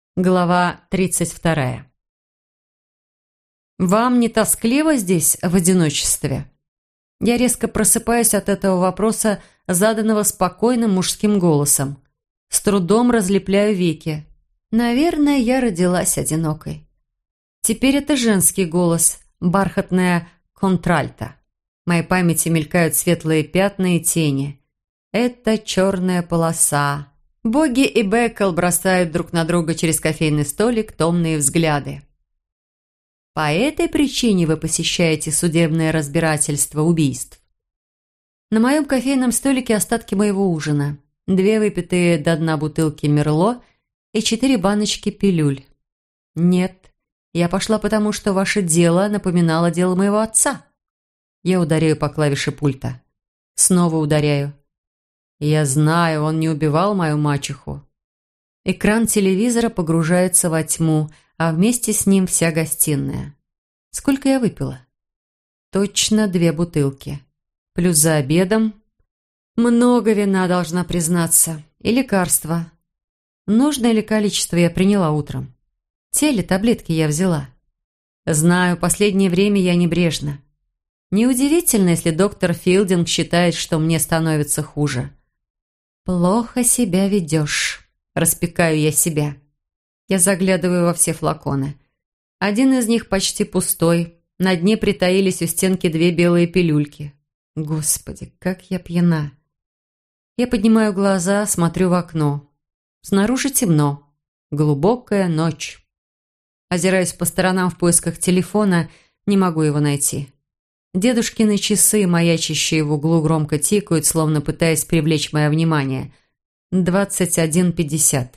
Глава 32. «Вам не тоскливо здесь в одиночестве?» Я резко просыпаюсь от этого вопроса, заданного спокойным мужским голосом. С трудом разлепляю веки. Наверное, я родилась одинокой. Теперь это женский голос, бархатная контральта. В моей памяти мелькают светлые пятна и тени. Это черная полоса. Боги и Беккел бросают друг на друга через кофейный столик томные взгляды. По этой причине вы посещаете судебное разбирательство убийств. На моем кофейном столике остатки моего ужина. 2 выпитые до дна бутылки Мерло и 4 баночки пилюль. Нет, я пошла потому, что ваше дело напоминало дело моего отца. Я ударяю по клавише пульта. Снова ударяю. Я знаю, он не убивал мою мачеху. Экран телевизора погружается во тьму, а вместе с ним вся гостиная. Сколько я выпила? Точно 2 бутылки. Плюс за обедом. Много вина, должна признаться. И лекарства. Нужное ли количество я приняла утром? Те ли таблетки я взяла? Знаю, последнее время я небрежна. Неудивительно, если доктор Филдинг считает, что мне становится хуже. «Плохо себя ведешь», – распекаю я себя. Я заглядываю во все флаконы. Один из них почти пустой. На дне притаились у стенки 2 белые пилюльки. Господи, как я пьяна. Я поднимаю глаза, смотрю в окно. Снаружи темно. Глубокая ночь. Озираюсь по сторонам в поисках телефона, не могу его найти. Дедушкины часы, маячащие в углу, громко тикают, словно пытаясь привлечь мое внимание. 21:50.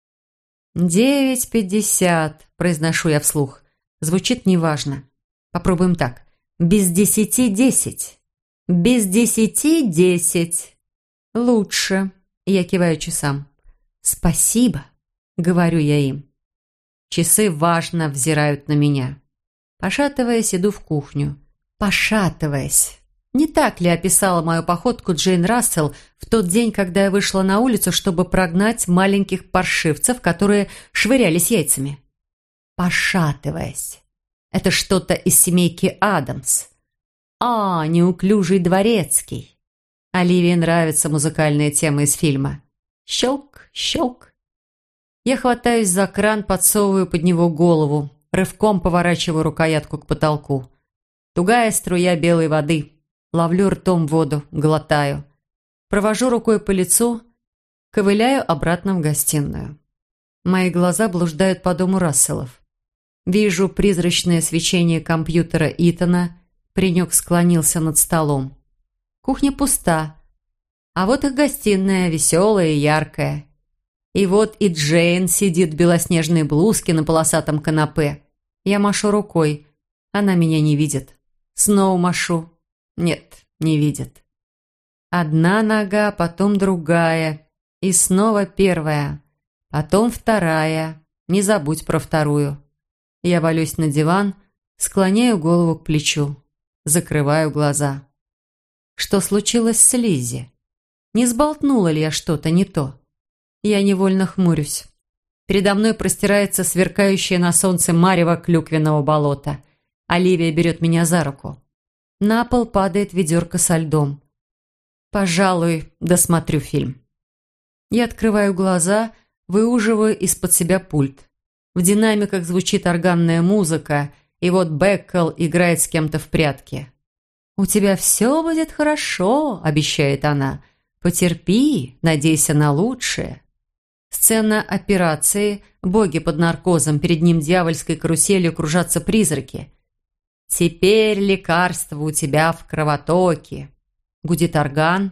9:50, произношу я вслух. Звучит неважно. Попробуем так. Без 10:10. Без 10:10. Лучше. Я киваю часам. Спасибо, говорю я им. Часы важно взирают на меня. Пошатываясь, иду в кухню. Пошатываясь. Не так ли описала мою походку Джейн Рассел в тот день, когда я вышла на улицу, чтобы прогнать маленьких паршивцев, которые швырялись яйцами? Пошатываясь. Это что-то из семейки Адамс. Неуклюжий дворецкий. Оливии нравится музыкальная тема из фильма. Щелк, щелк. Я хватаюсь за кран, подсовываю под него голову, рывком поворачиваю рукоятку к потолку. Тугая струя белой воды. Ловлю ртом воду, глотаю. Провожу рукой по лицу, ковыляю обратно в гостиную. Мои глаза блуждают по дому Расселов. Вижу призрачное свечение компьютера Итана. Паренек склонился над столом. Кухня пуста. А вот их гостиная, веселая и яркая. И вот и Джейн сидит в белоснежной блузке на полосатом канапе. Я машу рукой. Она меня не видит. Снова машу. Нет, не видит. Одна нога, потом другая. И снова первая. Потом вторая. Не забудь про вторую. Я валюсь на диван, склоняю голову к плечу. Закрываю глаза. Что случилось с Лиззи? Не сболтнула ли я что-то не то? Я невольно хмурюсь. Передо мной простирается сверкающее на солнце марево клюквенного болота. Оливия берет меня за руку. На пол падает ведерко со льдом. Пожалуй, досмотрю фильм. Я открываю глаза, выуживаю из-под себя пульт. В динамиках звучит органная музыка, и вот Беккел играет с кем-то в прятки. «У тебя все будет хорошо», — обещает она. «Потерпи, надейся на лучшее». Сцена операции, боги под наркозом, перед ним дьявольской каруселью кружатся призраки. «Теперь лекарство у тебя в кровотоке», — гудит орган.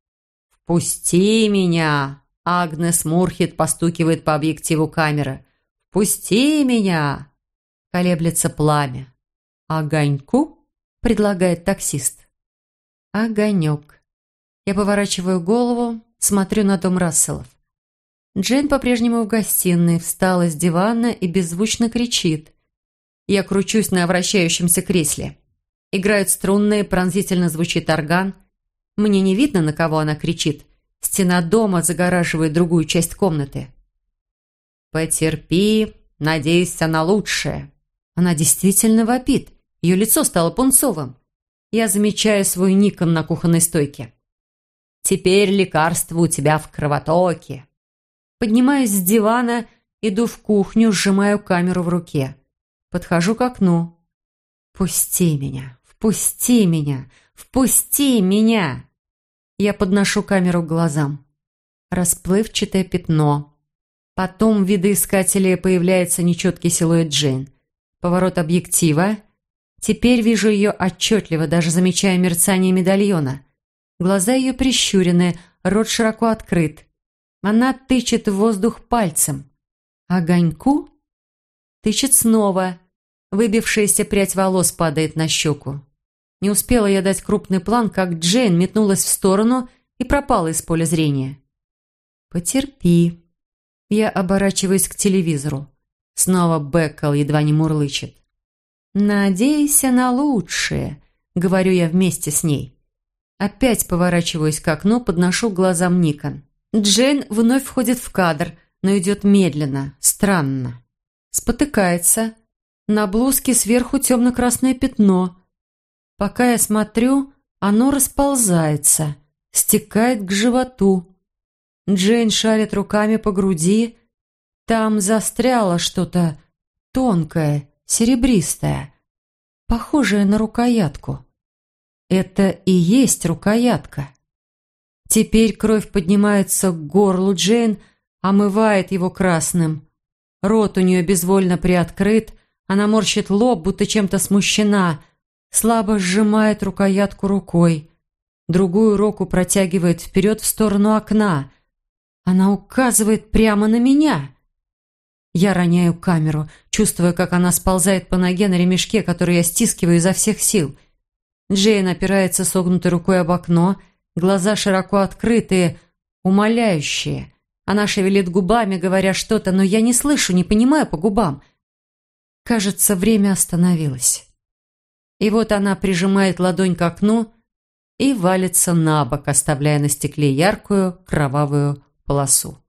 «Впусти меня», — Агнес Мурхит постукивает по объективу камеры. «Впусти меня», — колеблется пламя. «Огоньку?» — предлагает таксист. Огонек. Я поворачиваю голову, смотрю на дом Расселов. Джейн по-прежнему в гостиной, встала с дивана и беззвучно кричит. Я кручусь на вращающемся кресле. Играют струнные, пронзительно звучит орган. Мне не видно, на кого она кричит. Стена дома загораживает другую часть комнаты. Потерпи, надейся на лучшее». Она действительно вопит. Ее лицо стало пунцовым. Я замечаю свой Никон на кухонной стойке. «Теперь лекарство у тебя в кровотоке». Поднимаюсь с дивана, иду в кухню, сжимаю камеру в руке. Подхожу к окну. «Пусти меня, впусти меня, впусти меня!» Я подношу камеру к глазам. Расплывчатое пятно. Потом в видоискателе появляется нечеткий силуэт Джейн. Поворот объектива. Теперь вижу ее отчетливо, даже замечая мерцание медальона. Глаза ее прищурены, рот широко открыт. Она тычет в воздух пальцем. Огоньку? Тычет снова. Выбившаяся прядь волос падает на щеку. Не успела я дать крупный план, как Джейн метнулась в сторону и пропала из поля зрения. «Потерпи». Я оборачиваюсь к телевизору. Снова Беккел едва не мурлычет. «Надейся на лучшее», — говорю я вместе с ней. Опять поворачиваюсь к окну, подношу к глазам Никон. Джейн вновь входит в кадр, но идет медленно, странно. Спотыкается. На блузке сверху темно-красное пятно. Пока я смотрю, оно расползается, стекает к животу. Джейн шарит руками по груди. Там застряло что-то тонкое, серебристое, похожее на рукоятку. Это и есть рукоятка. Теперь кровь поднимается к горлу Джейн, омывает его красным. Рот у нее безвольно приоткрыт, она морщит лоб, будто чем-то смущена, слабо сжимает рукоятку рукой. Другую руку протягивает вперед в сторону окна. Она указывает прямо на меня. Я роняю камеру, чувствуя, как она сползает по ноге на ремешке, который я стискиваю изо всех сил. Джейн опирается согнутой рукой об окно, глаза широко открытые, умоляющие. Она шевелит губами, говоря что-то, но я не слышу, не понимаю по губам. Кажется, время остановилось. И вот она прижимает ладонь к окну и валится на бок, оставляя на стекле яркую кровавую полосу.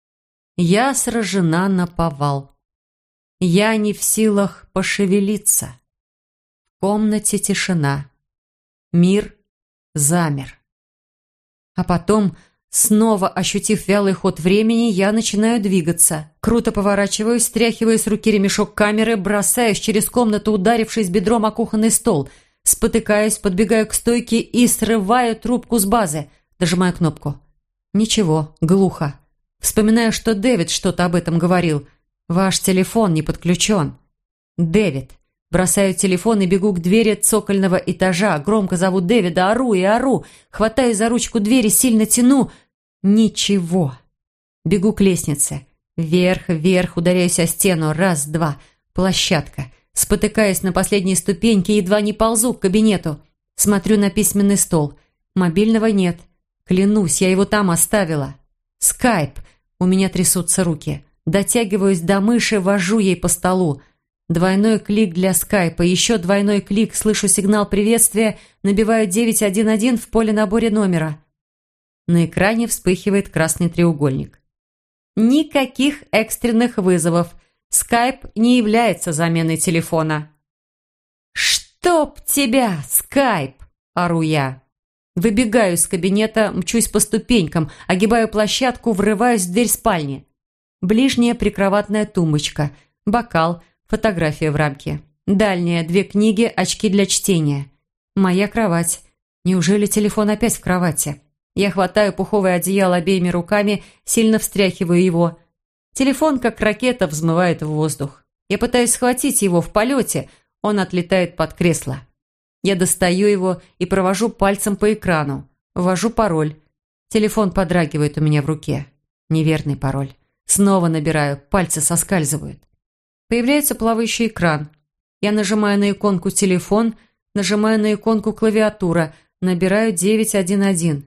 Я сражена наповал. Я не в силах пошевелиться. В комнате тишина. Мир замер. А потом, снова ощутив вялый ход времени, я начинаю двигаться. Круто поворачиваюсь, стряхиваю с руки ремешок камеры, бросаюсь через комнату, ударившись бедром о кухонный стол. Спотыкаюсь, подбегаю к стойке и срываю трубку с базы. Дожимаю кнопку. Ничего, глухо. Вспоминаю, что Дэвид что-то об этом говорил. Ваш телефон не подключен. Дэвид. Бросаю телефон и бегу к двери цокольного этажа. Громко зову Дэвида, ору и ору. Хватаю за ручку двери, сильно тяну. Ничего. Бегу к лестнице. Вверх, вверх, ударяюсь о стену. Раз, два. Площадка. Спотыкаясь на последней ступеньке, едва не ползу к кабинету. Смотрю на письменный стол. Мобильного нет. Клянусь, я его там оставила. Скайп. У меня трясутся руки. Дотягиваюсь до мыши, вожу ей по столу. Двойной клик для скайпа, еще двойной клик, слышу сигнал приветствия, набиваю 911 в поле набора номера. На экране вспыхивает красный треугольник. Никаких экстренных вызовов. Скайп не является заменой телефона. «Чтоб тебя, скайп!» – ору я. Выбегаю из кабинета, мчусь по ступенькам, огибаю площадку, врываюсь в дверь спальни. Ближняя прикроватная тумбочка, бокал, фотография в рамке. Дальняя, 2 книги, очки для чтения. Моя кровать. Неужели телефон опять в кровати? Я хватаю пуховое одеяло обеими руками, сильно встряхиваю его. Телефон, как ракета, взмывает в воздух. Я пытаюсь схватить его в полете, он отлетает под кресло. Я достаю его и провожу пальцем по экрану. Ввожу пароль. Телефон подрагивает у меня в руке. Неверный пароль. Снова набираю, пальцы соскальзывают. Появляется плавающий экран. Я нажимаю на иконку «Телефон», нажимаю на иконку «Клавиатура», набираю 911.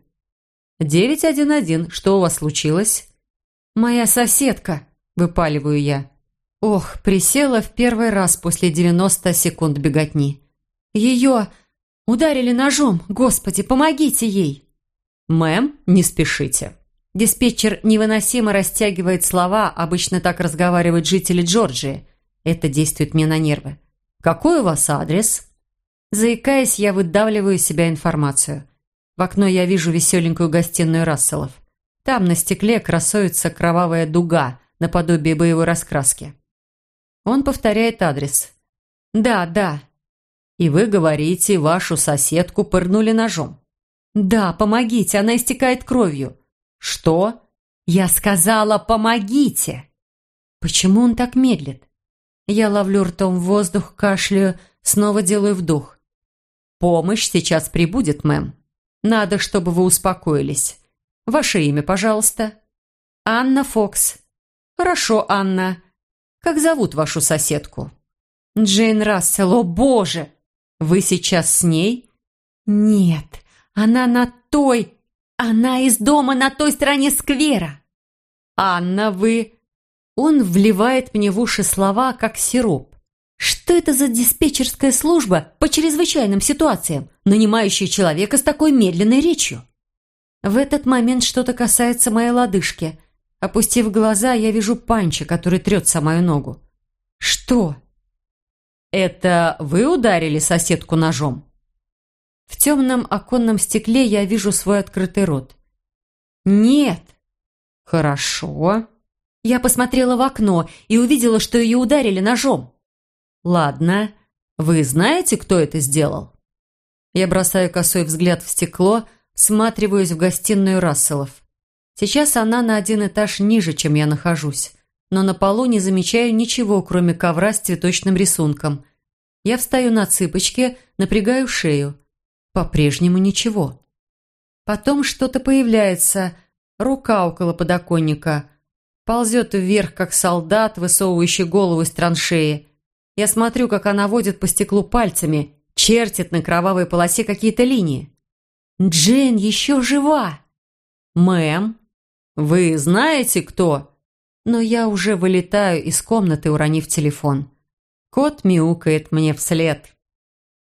911, что у вас случилось? «Моя соседка», – выпаливаю я. Ох, присела в первый раз после 90 секунд беготни. Ее ударили ножом. Господи, помогите ей. Мэм, не спешите. Диспетчер невыносимо растягивает слова, обычно так разговаривают жители Джорджии. Это действует мне на нервы. «Какой у вас адрес?» Заикаясь, я выдавливаю из себя информацию. В окно я вижу веселенькую гостиную Расселов. Там на стекле красуется кровавая дуга, наподобие боевой раскраски. Он повторяет адрес. «Да, да». «И вы говорите, вашу соседку пырнули ножом?» «Да, помогите, она истекает кровью». «Что?» «Я сказала, помогите!» Почему он так медлит? Я ловлю ртом воздух, кашляю, снова делаю вдох. «Помощь сейчас прибудет, мэм. Надо, чтобы вы успокоились. Ваше имя, пожалуйста?» «Анна Фокс». «Хорошо, Анна. Как зовут вашу соседку?» «Джейн Рассел. О, боже! Вы сейчас с ней?» «Нет, она на той... Она из дома на той стороне сквера». «Анна, вы...» Он вливает мне в уши слова, как сироп. Что это за диспетчерская служба по чрезвычайным ситуациям, нанимающая человека с такой медленной речью? В этот момент что-то касается моей лодыжки. Опустив глаза, я вижу Панча, который трется мою ногу. «Что?» «Это вы ударили соседку ножом?» В темном оконном стекле я вижу свой открытый рот. «Нет». «Хорошо». Я посмотрела в окно и увидела, что ее ударили ножом. «Ладно. Вы знаете, кто это сделал?» Я бросаю косой взгляд в стекло, всматриваюсь в гостиную Расселов. Сейчас она на один этаж ниже, чем я нахожусь, но на полу не замечаю ничего, кроме ковра с цветочным рисунком. Я встаю на цыпочки, напрягаю шею. По-прежнему ничего. Потом что-то появляется, рука около подоконника. Ползет вверх, как солдат, высовывающий голову из траншеи. Я смотрю, как она водит по стеклу пальцами, чертит на кровавой полосе какие-то линии. Джейн еще жива. «Мэм, вы знаете, кто?» Но я уже вылетаю из комнаты, уронив телефон. Кот мяукает мне вслед.